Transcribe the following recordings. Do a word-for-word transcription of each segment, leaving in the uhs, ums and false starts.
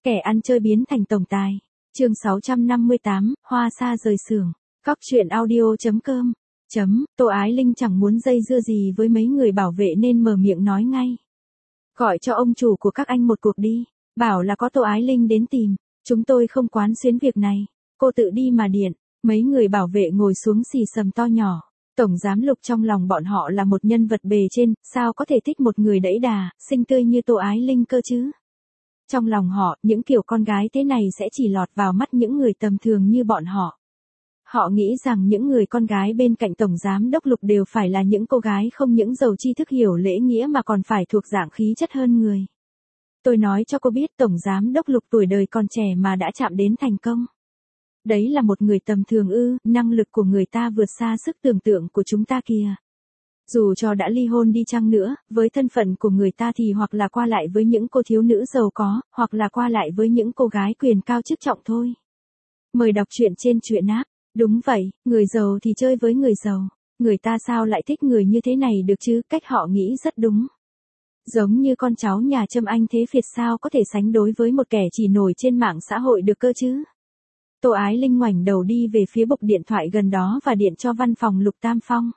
Kẻ ăn chơi biến thành tổng tài. Chương sáu trăm năm mươi tám, Hoa Sa rời xưởng. Cóc truyện audio chấm com. Chấm, Tô Ái Linh chẳng muốn dây dưa gì với mấy người bảo vệ nên mở miệng nói ngay. Gọi cho ông chủ của các anh một cuộc đi, bảo là có Tô Ái Linh đến tìm, chúng tôi không quán xuyến việc này, cô tự đi mà điện. Mấy người bảo vệ ngồi xuống xì xầm to nhỏ. Tổng giám Lục trong lòng bọn họ là một nhân vật bề trên, sao có thể thích một người đẫy đà, xinh tươi như Tô Ái Linh cơ chứ? Trong lòng họ, những kiểu con gái thế này sẽ chỉ lọt vào mắt những người tầm thường như bọn họ. Họ nghĩ rằng những người con gái bên cạnh Tổng Giám Đốc Lục đều phải là những cô gái không những giàu tri thức hiểu lễ nghĩa mà còn phải thuộc dạng khí chất hơn người. Tôi nói cho cô biết Tổng Giám Đốc Lục tuổi đời còn trẻ mà đã chạm đến thành công. Đấy là một người tầm thường ư, năng lực của người ta vượt xa sức tưởng tượng của chúng ta kìa. Dù cho đã ly hôn đi chăng nữa, với thân phận của người ta thì hoặc là qua lại với những cô thiếu nữ giàu có, hoặc là qua lại với những cô gái quyền cao chức trọng thôi. Mời đọc truyện trên truyện app. Đúng vậy, người giàu thì chơi với người giàu. Người ta sao lại thích người như thế này được chứ, cách họ nghĩ rất đúng. Giống như con cháu nhà Trâm Anh Thế Việt sao có thể sánh đối với một kẻ chỉ nổi trên mạng xã hội được cơ chứ. Tô Ái Linh ngoảnh đầu đi về phía bục điện thoại gần đó và điện cho văn phòng Lục Tam Phong.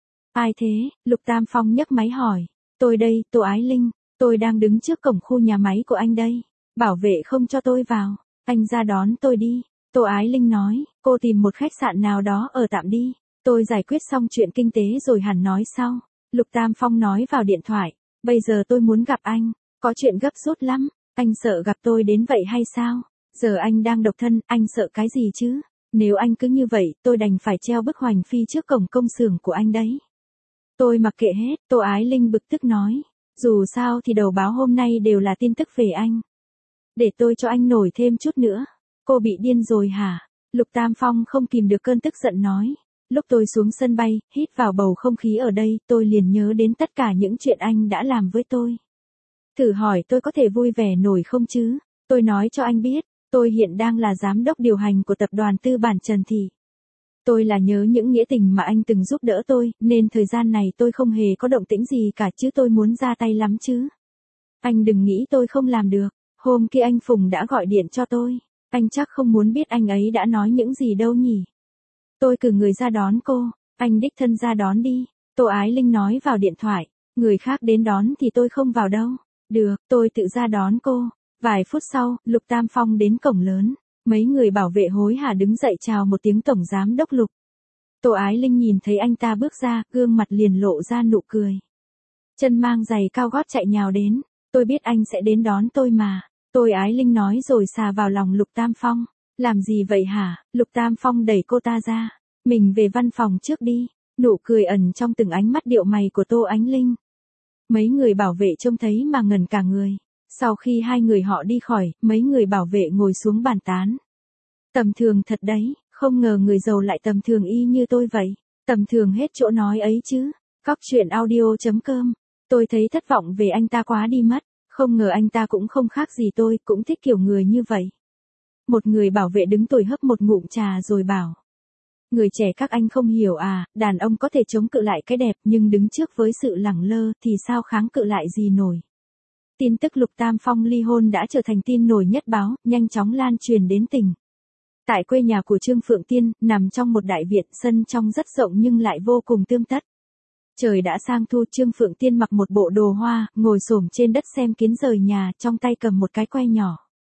Ai thế? Lục Tam Phong nhấc máy hỏi. Tôi đây, Tô Ái Linh, tôi đang đứng trước cổng khu nhà máy của anh đây. Bảo vệ không cho tôi vào, anh ra đón tôi đi. Tô Ái Linh nói, cô tìm một khách sạn nào đó ở tạm đi. Tôi giải quyết xong chuyện kinh tế rồi hẳn nói sau. Lục Tam Phong nói vào điện thoại. Bây giờ tôi muốn gặp anh, có chuyện gấp rút lắm. Anh sợ gặp tôi đến vậy hay sao? Giờ anh đang độc thân, anh sợ cái gì chứ? Nếu anh cứ như vậy, tôi đành phải treo bức hoành phi trước cổng công xưởng của anh đấy. Tôi mặc kệ hết, Tô Ái Linh bực tức nói. Dù sao thì đầu báo hôm nay đều là tin tức về anh. Để tôi cho anh nổi thêm chút nữa. Cô bị điên rồi hả? Lục Tam Phong không kìm được cơn tức giận nói. Lúc tôi xuống sân bay, hít vào bầu không khí ở đây, tôi liền nhớ đến tất cả những chuyện anh đã làm với tôi. Thử hỏi tôi có thể vui vẻ nổi không chứ? Tôi nói cho anh biết, tôi hiện đang là giám đốc điều hành của tập đoàn tư bản Trần Thị. Tôi là nhớ những nghĩa tình mà anh từng giúp đỡ tôi, nên thời gian này tôi không hề có động tĩnh gì cả chứ tôi muốn ra tay lắm chứ. Anh đừng nghĩ tôi không làm được, hôm kia anh Phùng đã gọi điện cho tôi, anh chắc không muốn biết anh ấy đã nói những gì đâu nhỉ. Tôi cử người ra đón cô, anh đích thân ra đón đi, Tô Ái Linh nói vào điện thoại, người khác đến đón thì tôi không vào đâu, được, tôi tự ra đón cô. Vài phút sau, Lục Tam Phong đến cổng lớn. Mấy người bảo vệ hối hả đứng dậy chào một tiếng Tổng Giám Đốc Lục. Tô Ái Linh nhìn thấy anh ta bước ra, gương mặt liền lộ ra nụ cười. Chân mang giày cao gót chạy nhào đến. Tôi biết anh sẽ đến đón tôi mà. Tô Ái Linh nói rồi xà vào lòng Lục Tam Phong. Làm gì vậy hả? Lục Tam Phong đẩy cô ta ra. Mình về văn phòng trước đi. Nụ cười ẩn trong từng ánh mắt điệu mày của Tô Ánh Linh. Mấy người bảo vệ trông thấy mà ngẩn cả người. Sau khi hai người họ đi khỏi, mấy người bảo vệ ngồi xuống bàn tán. Tầm thường thật đấy, không ngờ người giàu lại tầm thường y như tôi vậy. Tầm thường hết chỗ nói ấy chứ. Cóc truyện audio chấm com. Tôi thấy thất vọng về anh ta quá đi mất. Không ngờ anh ta cũng không khác gì tôi, cũng thích kiểu người như vậy. Một người bảo vệ đứng tuổi hấp một ngụm trà rồi bảo. Người trẻ các anh không hiểu à, đàn ông có thể chống cự lại cái đẹp nhưng đứng trước với sự lẳng lơ thì sao kháng cự lại gì nổi. Tin tức Lục Tam Phong ly hôn đã trở thành tin nổi nhất báo, nhanh chóng lan truyền đến tỉnh. Tại quê nhà của Trương Phượng Tiên, nằm trong một đại viện, sân trong rất rộng nhưng lại vô cùng tươm tất. Trời đã sang thu, Trương Phượng Tiên mặc một bộ đồ hoa, ngồi xổm trên đất xem kiến rời nhà, trong tay cầm một cái que nhỏ.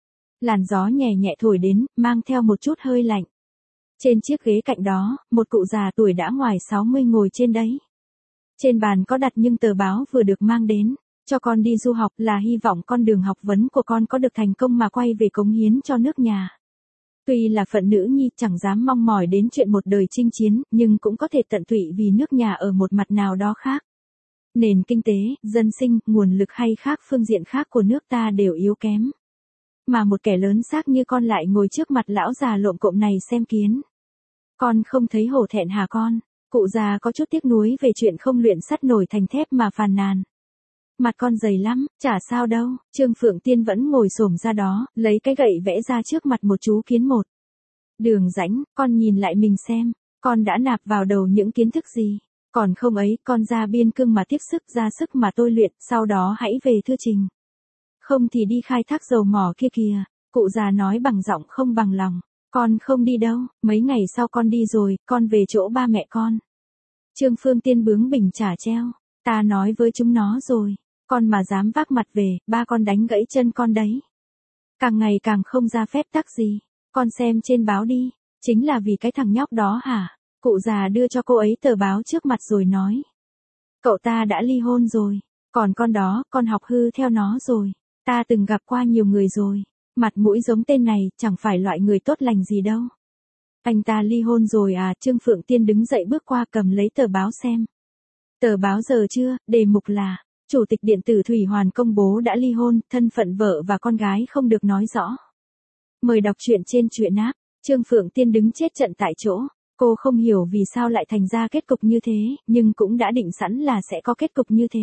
Làn gió nhẹ nhẹ thổi đến, mang theo một chút hơi lạnh. Trên chiếc ghế cạnh đó, một cụ già tuổi đã ngoài sáu mươi ngồi trên đấy. Trên bàn có đặt những tờ báo vừa được mang đến. Cho con đi du học là hy vọng con đường học vấn của con có được thành công mà quay về cống hiến cho nước nhà. Tuy là phận nữ nhi chẳng dám mong mỏi đến chuyện một đời chinh chiến, nhưng cũng có thể tận tụy vì nước nhà ở một mặt nào đó khác. Nền kinh tế, dân sinh, nguồn lực hay khác phương diện khác của nước ta đều yếu kém. Mà một kẻ lớn xác như con lại ngồi trước mặt lão già lộm cộm này xem kiến. Con không thấy hổ thẹn hả con? Cụ già có chút tiếc nuối về chuyện không luyện sắt nổi thành thép mà phàn nàn. Mặt con dày lắm, chả sao đâu, Trương Phượng Tiên vẫn ngồi xổm ra đó, lấy cái gậy vẽ ra trước mặt một chú kiến một. Đường rãnh, con nhìn lại mình xem, con đã nạp vào đầu những kiến thức gì, còn không ấy, con ra biên cương mà tiếp sức ra sức mà tôi luyện, sau đó hãy về thưa trình. Không thì đi khai thác dầu mỏ kia kìa, Cụ già nói bằng giọng không bằng lòng. Con không đi đâu, mấy ngày sau con đi rồi, con về chỗ ba mẹ con. Trương Phương Tiên bướng bỉnh trả treo. Ta nói với chúng nó rồi. Con mà dám vác mặt về, ba con đánh gãy chân con đấy. Càng ngày càng không ra phép tắc gì. Con xem trên báo đi. Chính là vì cái thằng nhóc đó hả? Cụ già đưa cho cô ấy tờ báo trước mặt rồi nói. Cậu ta đã ly hôn rồi. Còn con đó, con học hư theo nó rồi. Ta từng gặp qua nhiều người rồi. Mặt mũi giống tên này, chẳng phải loại người tốt lành gì đâu. Anh ta ly hôn rồi à? Trương Phượng Tiên đứng dậy bước qua cầm lấy tờ báo xem. Tờ báo giờ chưa, đề mục là, Chủ tịch điện tử Thủy Hoàn công bố đã ly hôn, thân phận vợ và con gái không được nói rõ. Mời đọc truyện trên truyện app. Trương Phượng Tiên đứng chết trận tại chỗ. Cô không hiểu vì sao lại thành ra kết cục như thế, nhưng cũng đã định sẵn là sẽ có kết cục như thế.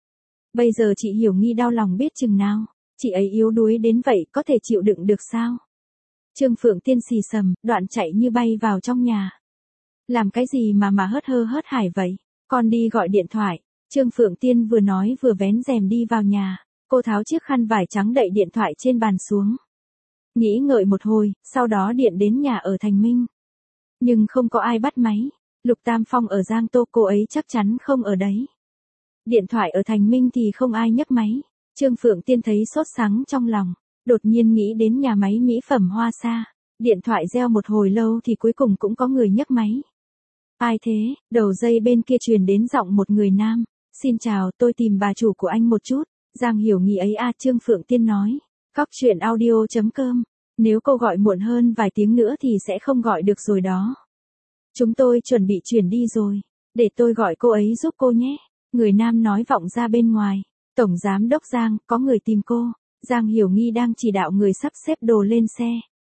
Bây giờ chị Hiểu Nghi đau lòng biết chừng nào. Chị ấy yếu đuối đến vậy có thể chịu đựng được sao? Trương Phượng Tiên xì xầm, đoạn chạy như bay vào trong nhà. Làm cái gì mà mà hớt hơ hớt hải vậy? Con đi gọi điện thoại. Trương Phượng Tiên vừa nói vừa vén rèm đi vào nhà. Cô tháo chiếc khăn vải trắng đậy điện thoại trên bàn xuống. Nghĩ ngợi một hồi, sau đó điện đến nhà ở Thành Minh. Nhưng không có ai bắt máy. Lục Tam Phong ở Giang Tô, cô ấy chắc chắn không ở đấy. Điện thoại ở Thành Minh thì không ai nhấc máy. Trương Phượng Tiên thấy sốt sắng trong lòng. Đột nhiên nghĩ đến nhà máy mỹ phẩm Hoa Sa. Điện thoại reo một hồi lâu thì cuối cùng cũng có người nhấc máy. Ai thế? Đầu dây bên kia truyền đến giọng một người nam. Xin chào, tôi tìm bà chủ của anh một chút. Giang Hiểu Nghi ấy à? Trương Phượng Tiên nói. Cóc truyện audio chấm com. Nếu cô gọi muộn hơn vài tiếng nữa thì sẽ không gọi được rồi đó. Chúng tôi chuẩn bị chuyển đi rồi. Để tôi gọi cô ấy giúp cô nhé. Người nam nói vọng ra bên ngoài. Tổng giám đốc Giang, có người tìm cô. Giang Hiểu Nghi đang chỉ đạo người sắp xếp đồ lên xe.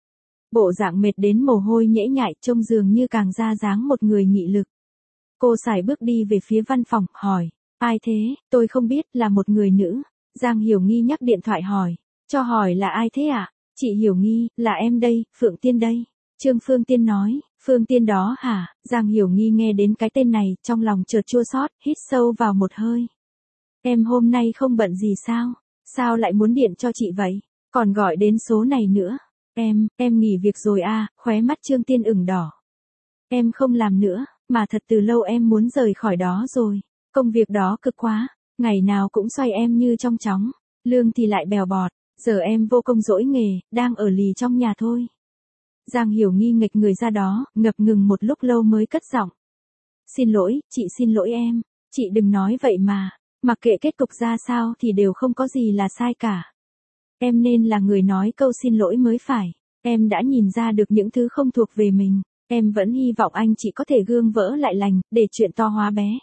Bộ dạng mệt đến mồ hôi nhễ nhại, trông dường như càng ra dáng một người nghị lực. Cô sải bước đi về phía văn phòng, hỏi. Ai thế? Tôi không biết, là một người nữ. Giang Hiểu Nghi nhắc điện thoại hỏi. Cho hỏi là ai thế ạ? À? Chị Hiểu Nghi, là em đây, Phượng Tiên đây. Trương Phương Tiên nói. Phương Tiên đó hả? Giang Hiểu Nghi nghe đến cái tên này, trong lòng chợt chua xót, hít sâu vào một hơi. Em hôm nay không bận gì sao? Sao lại muốn điện cho chị vậy? Còn gọi đến số này nữa. Em, em nghỉ việc rồi à? Khóe mắt Trương Tiên ửng đỏ. Em không làm nữa, mà thật từ lâu em muốn rời khỏi đó rồi. Công việc đó cực quá, ngày nào cũng xoay em như trong chóng, lương thì lại bèo bọt, giờ em vô công dỗi nghề, đang ở lì trong nhà thôi. Giang Hiểu Nghi nghịch người ra đó, ngập ngừng một lúc lâu mới cất giọng. Xin lỗi, chị xin lỗi em, chị đừng nói vậy mà, mặc kệ kết cục ra sao thì đều không có gì là sai cả. Em nên là người nói câu xin lỗi mới phải, em đã nhìn ra được những thứ không thuộc về mình, em vẫn hy vọng anh chị có thể gương vỡ lại lành, để chuyện to hóa bé.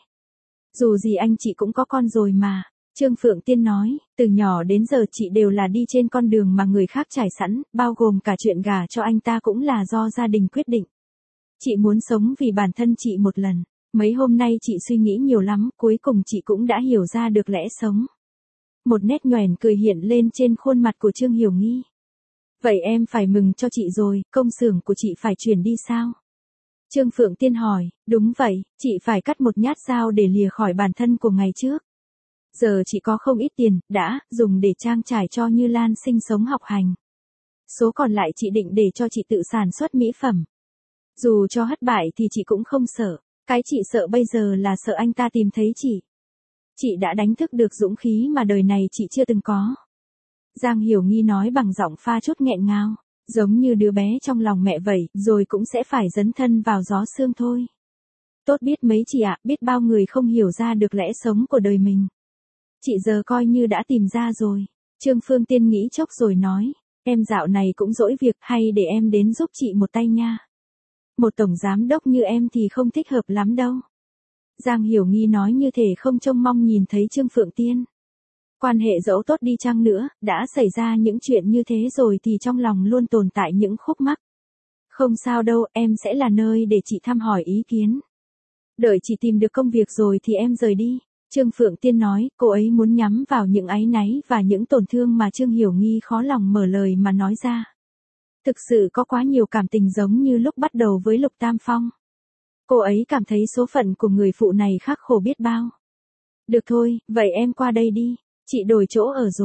Dù gì anh chị cũng có con rồi mà. Trương Phượng Tiên nói, từ nhỏ đến giờ chị đều là đi trên con đường mà người khác trải sẵn, bao gồm cả chuyện gả cho anh ta cũng là do gia đình quyết định. Chị muốn sống vì bản thân chị một lần. Mấy hôm nay chị suy nghĩ nhiều lắm, cuối cùng chị cũng đã hiểu ra được lẽ sống. Một nét nhoẻn cười hiện lên trên khuôn mặt của Trương Hiểu Nghi. Vậy em phải mừng cho chị rồi, công xưởng của chị phải chuyển đi sao? Trương Phượng Tiên hỏi, đúng vậy, chị phải cắt một nhát dao để lìa khỏi bản thân của ngày trước. Giờ chị có không ít tiền, đã, dùng để trang trải cho Như Lan sinh sống học hành. Số còn lại chị định để cho chị tự sản xuất mỹ phẩm. Dù cho thất bại thì chị cũng không sợ, cái chị sợ bây giờ là sợ anh ta tìm thấy chị. Chị đã đánh thức được dũng khí mà đời này chị chưa từng có. Giang Hiểu Nghi nói bằng giọng pha chút nghẹn ngào. Giống như đứa bé trong lòng mẹ vậy, rồi cũng sẽ phải dấn thân vào gió sương thôi. Tốt biết mấy chị ạ, biết bao người không hiểu ra được lẽ sống của đời mình. Chị giờ coi như đã tìm ra rồi. Trương Phương Tiên nghĩ chốc rồi nói, em dạo này cũng dỗi việc, hay để em đến giúp chị một tay nha. Một tổng giám đốc như em thì không thích hợp lắm đâu. Giang Hiểu Nghi nói như thể không trông mong nhìn thấy Trương Phượng Tiên. Quan hệ dẫu tốt đi chăng nữa, đã xảy ra những chuyện như thế rồi thì trong lòng luôn tồn tại những khúc mắc. Không sao đâu, em sẽ là nơi để chị thăm hỏi ý kiến. Đợi chị tìm được công việc rồi thì em rời đi. Trương Phượng Tiên nói, cô ấy muốn nhắm vào những áy náy và những tổn thương mà Trương Hiểu Nghi khó lòng mở lời mà nói ra. Thực sự có quá nhiều cảm tình giống như lúc bắt đầu với Lục Tam Phong. Cô ấy cảm thấy số phận của người phụ này khắc khổ biết bao. Được thôi, vậy em qua đây đi. Chị đổi chỗ ở rồi.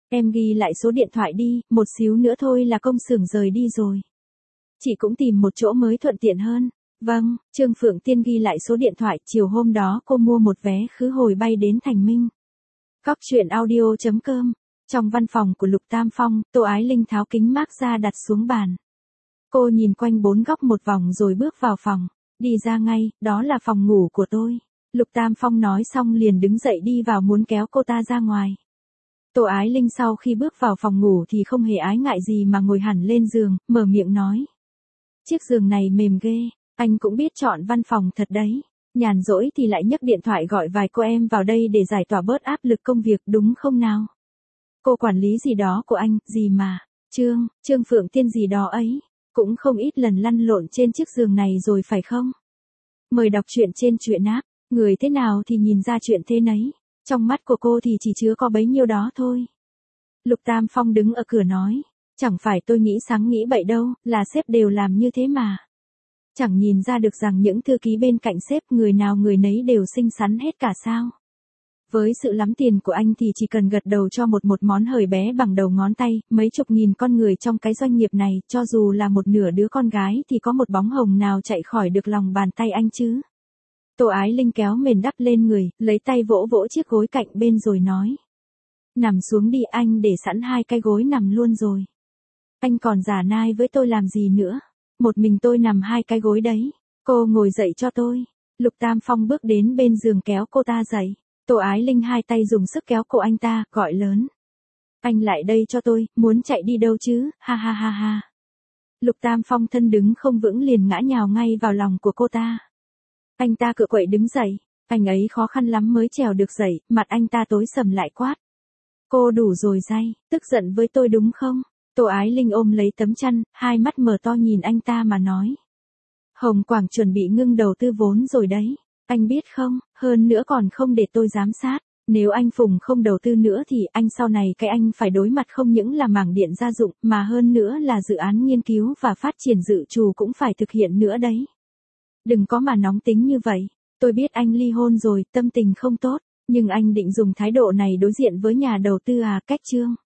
Em ghi lại số điện thoại đi, một xíu nữa thôi là công xưởng rời đi rồi. Chị cũng tìm một chỗ mới thuận tiện hơn. Vâng, Trương Phượng Tiên ghi lại số điện thoại, chiều hôm đó cô mua một vé khứ hồi bay đến Thành Minh. Cóc truyện audio chấm com. Trong văn phòng của Lục Tam Phong, Tô Ái Linh tháo kính mác ra đặt xuống bàn. Cô nhìn quanh bốn góc một vòng rồi bước vào phòng. Đi ra ngay, đó là phòng ngủ của tôi. Lục Tam Phong nói xong liền đứng dậy đi vào muốn kéo cô ta ra ngoài. Tô Ái Linh sau khi bước vào phòng ngủ thì không hề ái ngại gì mà ngồi hẳn lên giường, mở miệng nói. Chiếc giường này mềm ghê, anh cũng biết chọn văn phòng thật đấy. Nhàn rỗi thì lại nhấc điện thoại gọi vài cô em vào đây để giải tỏa bớt áp lực công việc đúng không nào? Cô quản lý gì đó của anh, gì mà, Trương, Trương Phượng Tiên gì đó ấy, cũng không ít lần lăn lộn trên chiếc giường này rồi phải không? Mời đọc truyện trên truyện app, người thế nào thì nhìn ra chuyện thế nấy, trong mắt của cô thì chỉ chứa có bấy nhiêu đó thôi. Lục Tam Phong đứng ở cửa nói, chẳng phải tôi nghĩ sáng nghĩ bậy đâu, là sếp đều làm như thế mà. Chẳng nhìn ra được rằng những thư ký bên cạnh sếp người nào người nấy đều xinh xắn hết cả sao. Với sự lắm tiền của anh thì chỉ cần gật đầu cho một một món hời bé bằng đầu ngón tay, mấy chục nghìn con người trong cái doanh nghiệp này, cho dù là một nửa đứa con gái thì có một bóng hồng nào chạy khỏi được lòng bàn tay anh chứ. Tô Ái Linh kéo mền đắp lên người, lấy tay vỗ vỗ chiếc gối cạnh bên rồi nói. Nằm xuống đi, anh để sẵn hai cái gối nằm luôn rồi. Anh còn giả nai với tôi làm gì nữa, một mình tôi nằm hai cái gối đấy, cô ngồi dậy cho tôi. Lục Tam Phong bước đến bên giường kéo cô ta dậy. Tô Ái Linh hai tay dùng sức kéo cổ anh ta, gọi lớn. Anh lại đây cho tôi, muốn chạy đi đâu chứ, ha ha ha ha. Lục Tam Phong thân đứng không vững liền ngã nhào ngay vào lòng của cô ta. Anh ta cựa quậy đứng dậy, anh ấy khó khăn lắm mới trèo được dậy, mặt anh ta tối sầm lại quát. Cô đủ rồi day, tức giận với tôi đúng không? Tô Ái Linh ôm lấy tấm chăn, hai mắt mở to nhìn anh ta mà nói. Hồng Quảng chuẩn bị ngưng đầu tư vốn rồi đấy. Anh biết không, hơn nữa còn không để tôi giám sát. Nếu anh Phùng không đầu tư nữa thì anh sau này cái anh phải đối mặt không những là mảng điện gia dụng mà hơn nữa là dự án nghiên cứu và phát triển dự trù cũng phải thực hiện nữa đấy. Đừng có mà nóng tính như vậy. Tôi biết anh ly hôn rồi, tâm tình không tốt, nhưng anh định dùng thái độ này đối diện với nhà đầu tư à, cách Trương.